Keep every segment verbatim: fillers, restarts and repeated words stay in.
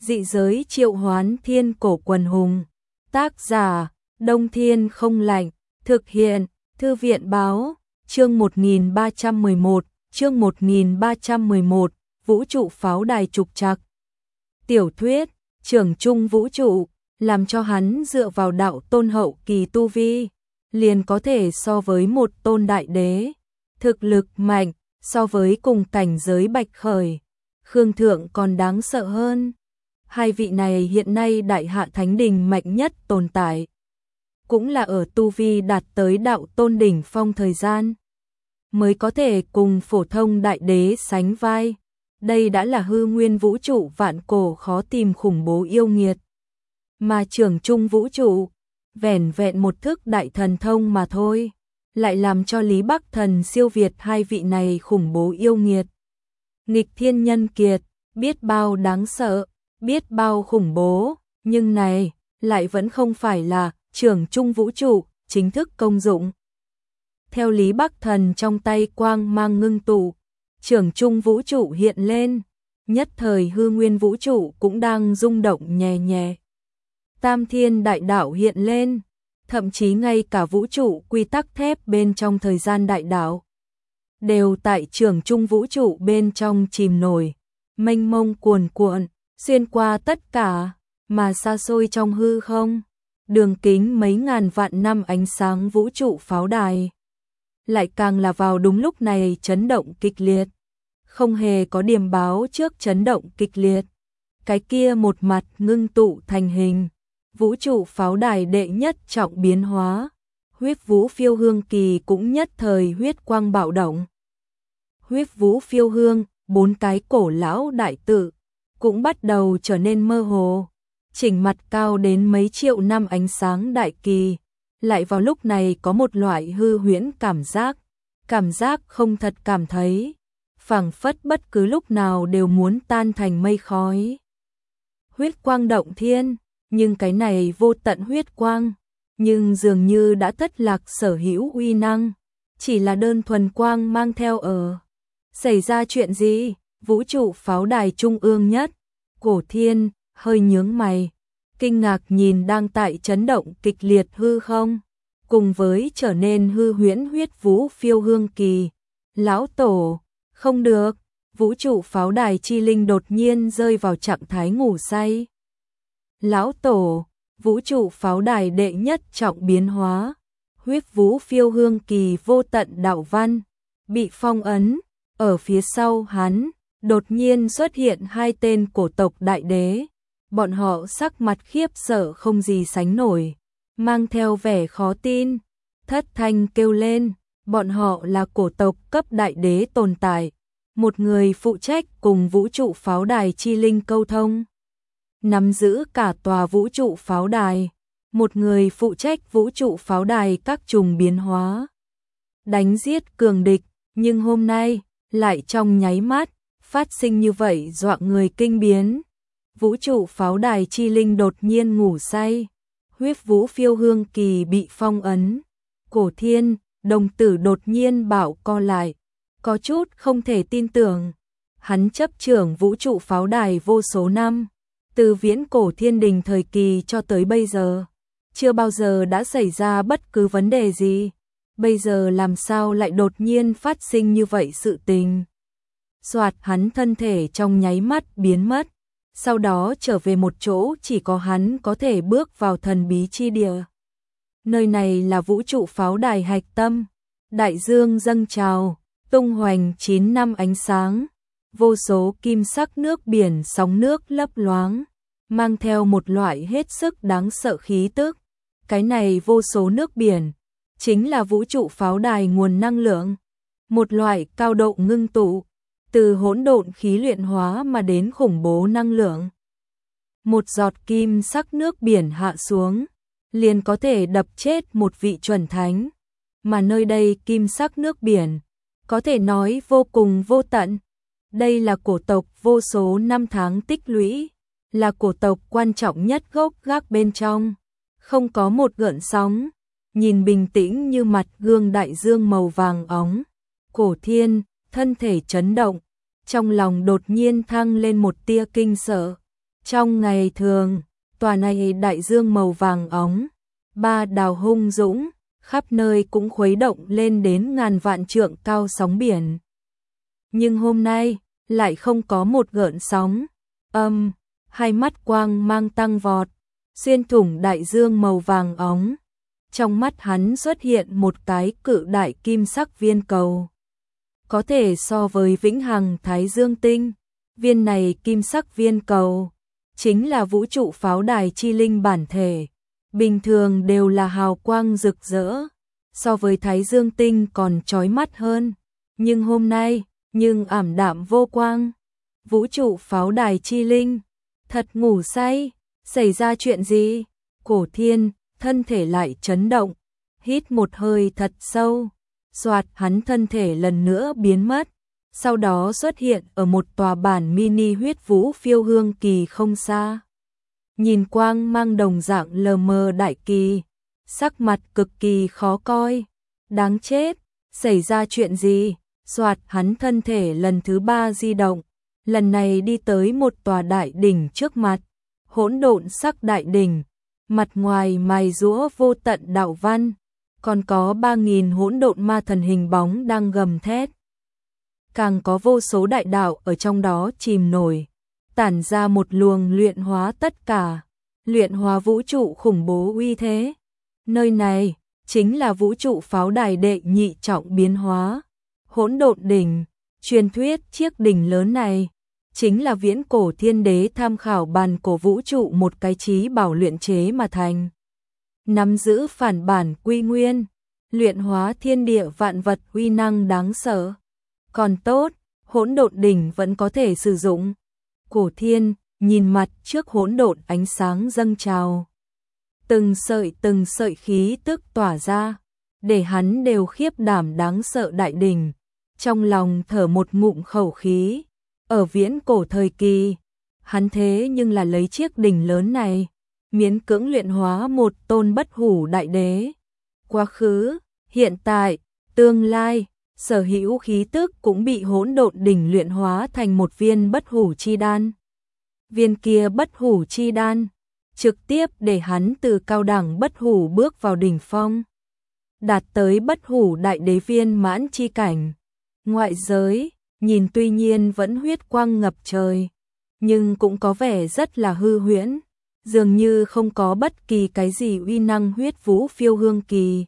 Dị giới triệu hoán thiên cổ quần hùng. Tác giả, Đông Thiên không lạnh. Thực hiện, Thư viện báo, chương một nghìn ba trăm mười một, chương một nghìn ba trăm mười một, vũ trụ pháo đài trục trặc. Tiểu thuyết, trưởng trung vũ trụ, làm cho hắn dựa vào đạo tôn hậu kỳ tu vi, liền có thể so với một tôn đại đế. Thực lực mạnh, so với cùng cảnh giới Bạch Khởi, Khương Thượng còn đáng sợ hơn. Hai vị này hiện nay đại hạ thánh đình mạnh nhất tồn tại, cũng là ở tu vi đạt tới đạo tôn đỉnh phong thời gian, mới có thể cùng phổ thông đại đế sánh vai. Đây đã là hư nguyên vũ trụ vạn cổ khó tìm khủng bố yêu nghiệt. Mà trưởng trung vũ trụ, vẻn vẹn một thức đại thần thông mà thôi, lại làm cho Lý Bắc Thần siêu việt hai vị này khủng bố yêu nghiệt. Nghịch thiên nhân kiệt, biết bao đáng sợ, biết bao khủng bố, nhưng này lại vẫn không phải là trưởng trung vũ trụ chính thức công dụng. Theo Lý Bắc Thần trong tay quang mang ngưng tụ, trưởng trung vũ trụ hiện lên, nhất thời hư nguyên vũ trụ cũng đang rung động nhẹ nhẹ. Tam thiên đại đạo hiện lên, thậm chí ngay cả vũ trụ quy tắc thép bên trong thời gian đại đạo đều tại trưởng trung vũ trụ bên trong chìm nổi, mênh mông cuồn cuộn, xuyên qua tất cả, mà xa xôi trong hư không, đường kính mấy ngàn vạn năm ánh sáng vũ trụ pháo đài lại càng là vào đúng lúc này chấn động kịch liệt, không hề có điềm báo trước chấn động kịch liệt. Cái kia một mặt ngưng tụ thành hình, vũ trụ pháo đài đệ nhất trọng biến hóa, huyết vũ phiêu hương kỳ cũng nhất thời huyết quang bạo động. Huyết vũ phiêu hương, bốn cái cổ lão đại tự, cũng bắt đầu trở nên mơ hồ, chỉnh mặt cao đến mấy triệu năm ánh sáng đại kỳ, lại vào lúc này có một loại hư huyễn cảm giác, cảm giác không thật cảm thấy, phảng phất bất cứ lúc nào đều muốn tan thành mây khói. Huyết quang động thiên, nhưng cái này vô tận huyết quang, nhưng dường như đã thất lạc sở hữu uy năng, chỉ là đơn thuần quang mang theo ở. Xảy ra chuyện gì? Vũ trụ pháo đài trung ương nhất, Cổ Thiên hơi nhướng mày, kinh ngạc nhìn đang tại chấn động kịch liệt hư không, cùng với trở nên hư huyễn huyết vũ phiêu hương kỳ. Lão tổ, không được, vũ trụ pháo đài chi linh đột nhiên rơi vào trạng thái ngủ say. Lão tổ, vũ trụ pháo đài đệ nhất trọng biến hóa, huyết vũ phiêu hương kỳ vô tận đạo văn, bị phong ấn, ở phía sau hắn, đột nhiên xuất hiện hai tên cổ tộc đại đế, bọn họ sắc mặt khiếp sợ không gì sánh nổi, mang theo vẻ khó tin, thất thanh kêu lên, bọn họ là cổ tộc cấp đại đế tồn tại, một người phụ trách cùng vũ trụ pháo đài chi linh câu thông, nắm giữ cả tòa vũ trụ pháo đài, một người phụ trách vũ trụ pháo đài các trùng biến hóa, đánh giết cường địch, nhưng hôm nay, lại trong nháy mắt, phát sinh như vậy dọa người kinh biến. Vũ trụ pháo đài chi linh đột nhiên ngủ say, huyết vũ phiêu hương kỳ bị phong ấn, Cổ Thiên, đồng tử đột nhiên bảo co lại, có chút không thể tin tưởng. Hắn chấp trưởng vũ trụ pháo đài vô số năm, từ viễn cổ thiên đình thời kỳ cho tới bây giờ, chưa bao giờ đã xảy ra bất cứ vấn đề gì. Bây giờ làm sao lại đột nhiên phát sinh như vậy sự tình? Soạt, hắn thân thể trong nháy mắt biến mất, sau đó trở về một chỗ chỉ có hắn có thể bước vào thần bí chi địa. Nơi này là vũ trụ pháo đài hạch tâm, đại dương dâng trào, tung hoành chín năm ánh sáng, vô số kim sắc nước biển sóng nước lấp loáng, mang theo một loại hết sức đáng sợ khí tức. Cái này vô số nước biển chính là vũ trụ pháo đài nguồn năng lượng, một loại cao độ ngưng tụ, từ hỗn độn khí luyện hóa mà đến khủng bố năng lượng. Một giọt kim sắc nước biển hạ xuống, liền có thể đập chết một vị chuẩn thánh, mà nơi đây kim sắc nước biển, có thể nói vô cùng vô tận. Đây là cổ tộc vô số năm tháng tích lũy, là cổ tộc quan trọng nhất gốc gác bên trong, không có một gợn sóng. Nhìn bình tĩnh như mặt gương đại dương màu vàng óng, Cổ Thiên, thân thể chấn động, trong lòng đột nhiên thăng lên một tia kinh sợ. Trong ngày thường, tòa này đại dương màu vàng óng, ba đào hung dũng, khắp nơi cũng khuấy động lên đến ngàn vạn trượng cao sóng biển. Nhưng hôm nay, lại không có một gợn sóng, âm, hai mắt quang mang tăng vọt, xuyên thủng đại dương màu vàng óng. Trong mắt hắn xuất hiện một cái cự đại kim sắc viên cầu. Có thể so với vĩnh hằng thái dương tinh, viên này kim sắc viên cầu, chính là vũ trụ pháo đài chi linh bản thể. Bình thường đều là hào quang rực rỡ, so với thái dương tinh còn chói mắt hơn. Nhưng hôm nay, nhưng ảm đạm vô quang. Vũ trụ pháo đài chi linh, thật ngủ say, xảy ra chuyện gì? Cổ Thiên, thân thể lại chấn động, hít một hơi thật sâu, soạt hắn thân thể lần nữa biến mất, sau đó xuất hiện ở một tòa bản mini huyết vũ phiêu hương kỳ không xa. Nhìn quang mang đồng dạng lờ mờ đại kỳ, sắc mặt cực kỳ khó coi, đáng chết, xảy ra chuyện gì? Soạt hắn thân thể lần thứ ba di động, lần này đi tới một tòa đại đỉnh trước mặt, hỗn độn sắc đại đỉnh, mặt ngoài mài giũa vô tận đạo văn, còn có ba nghìn hỗn độn ma thần hình bóng đang gầm thét. Càng có vô số đại đạo ở trong đó chìm nổi, tản ra một luồng luyện hóa tất cả, luyện hóa vũ trụ khủng bố uy thế. Nơi này chính là vũ trụ pháo đài đệ nhị trọng biến hóa, hỗn độn đỉnh. Truyền thuyết chiếc đỉnh lớn này chính là viễn cổ thiên đế tham khảo bàn cổ vũ trụ một cái chí bảo luyện chế mà thành. Nắm giữ phản bản quy nguyên, luyện hóa thiên địa vạn vật uy năng đáng sợ. Còn tốt, hỗn độn đỉnh vẫn có thể sử dụng. Cổ Thiên nhìn mặt trước hỗn độn ánh sáng dâng trào. Từng sợi từng sợi khí tức tỏa ra, để hắn đều khiếp đảm đáng sợ đại đỉnh. Trong lòng thở một ngụm khẩu khí, ở viễn cổ thời kỳ, hắn thế nhưng là lấy chiếc đỉnh lớn này, miễn cưỡng luyện hóa một tôn bất hủ đại đế. Quá khứ, hiện tại, tương lai, sở hữu khí tức cũng bị hỗn độn đỉnh luyện hóa thành một viên bất hủ chi đan. Viên kia bất hủ chi đan, trực tiếp để hắn từ cao đẳng bất hủ bước vào đỉnh phong, đạt tới bất hủ đại đế viên mãn chi cảnh. Ngoại giới, nhìn tuy nhiên vẫn huyết quang ngập trời, nhưng cũng có vẻ rất là hư huyễn, dường như không có bất kỳ cái gì uy năng huyết vũ phiêu hương kỳ.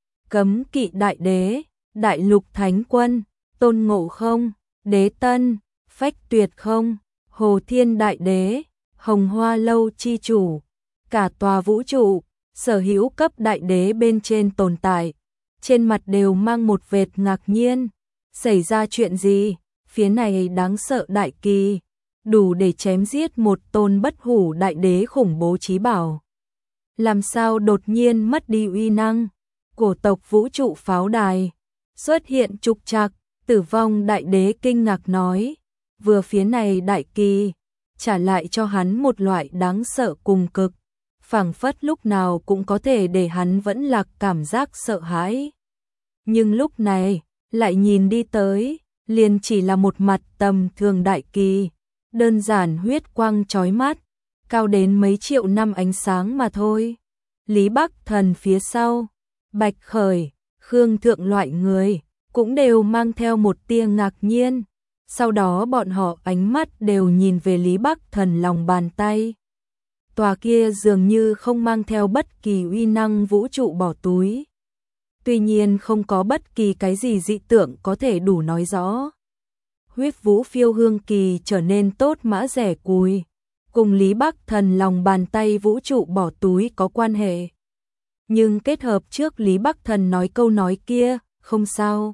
Cấm kỵ đại đế, đại lục thánh quân, Tôn Ngộ Không, Đế Tân, Phách Tuyệt Không, Hồ Thiên đại đế, Hồng Hoa lâu chi chủ, cả tòa vũ trụ, sở hữu cấp đại đế bên trên tồn tại, trên mặt đều mang một vệt ngạc nhiên. Xảy ra chuyện gì? Phía này đáng sợ đại kỳ, đủ để chém giết một tôn bất hủ đại đế khủng bố chí bảo. Làm sao đột nhiên mất đi uy năng? Cổ tộc vũ trụ pháo đài xuất hiện trục trặc, Tử Vong đại đế kinh ngạc nói, vừa phía này đại kỳ trả lại cho hắn một loại đáng sợ cùng cực, phảng phất lúc nào cũng có thể để hắn vẫn lạc cảm giác sợ hãi. Nhưng lúc này, lại nhìn đi tới, liền chỉ là một mặt tầm thường đại kỳ, đơn giản huyết quang chói mắt, cao đến mấy triệu năm ánh sáng mà thôi. Lý Bắc Thần phía sau, Bạch Khởi, Khương Thượng loại người, cũng đều mang theo một tia ngạc nhiên, sau đó bọn họ ánh mắt đều nhìn về Lý Bắc Thần lòng bàn tay. Tòa kia dường như không mang theo bất kỳ uy năng vũ trụ bỏ túi. Tuy nhiên không có bất kỳ cái gì dị tượng có thể đủ nói rõ. Huyết vũ phiêu hương kỳ trở nên tốt mã rẻ cùi, cùng Lý Bắc Thần lòng bàn tay vũ trụ bỏ túi có quan hệ. Nhưng kết hợp trước Lý Bắc Thần nói câu nói kia, không sao.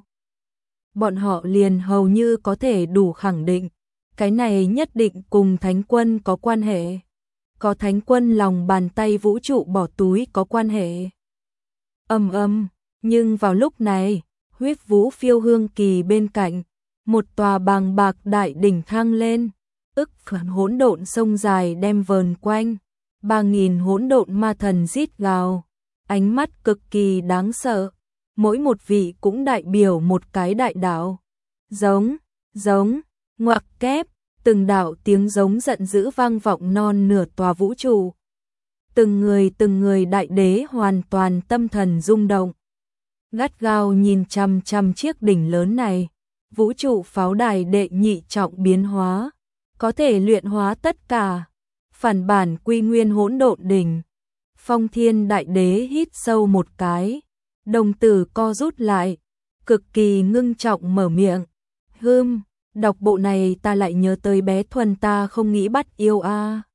Bọn họ liền hầu như có thể đủ khẳng định, cái này nhất định cùng Thánh Quân có quan hệ. Có Thánh Quân lòng bàn tay vũ trụ bỏ túi có quan hệ. Âm âm. Nhưng vào lúc này, huyết vũ phiêu hương kỳ bên cạnh, một tòa bàng bạc đại đỉnh thăng lên, ức phản hỗn độn sông dài đem vờn quanh, ba nghìn hỗn độn ma thần rít gào, ánh mắt cực kỳ đáng sợ, mỗi một vị cũng đại biểu một cái đại đạo. Giống, giống, ngoặc kép, từng đạo tiếng giống giận dữ vang vọng non nửa tòa vũ trụ. Từng người từng người đại đế hoàn toàn tâm thần rung động. Gắt gao nhìn chằm chằm chiếc đỉnh lớn này, vũ trụ pháo đài đệ nhị trọng biến hóa, có thể luyện hóa tất cả, phản bản quy nguyên hỗn độn đỉnh. Phong Thiên đại đế hít sâu một cái, đồng tử co rút lại, cực kỳ ngưng trọng mở miệng. Hừm, đọc bộ này ta lại nhớ tới bé Thuần ta không nghĩ bắt yêu a.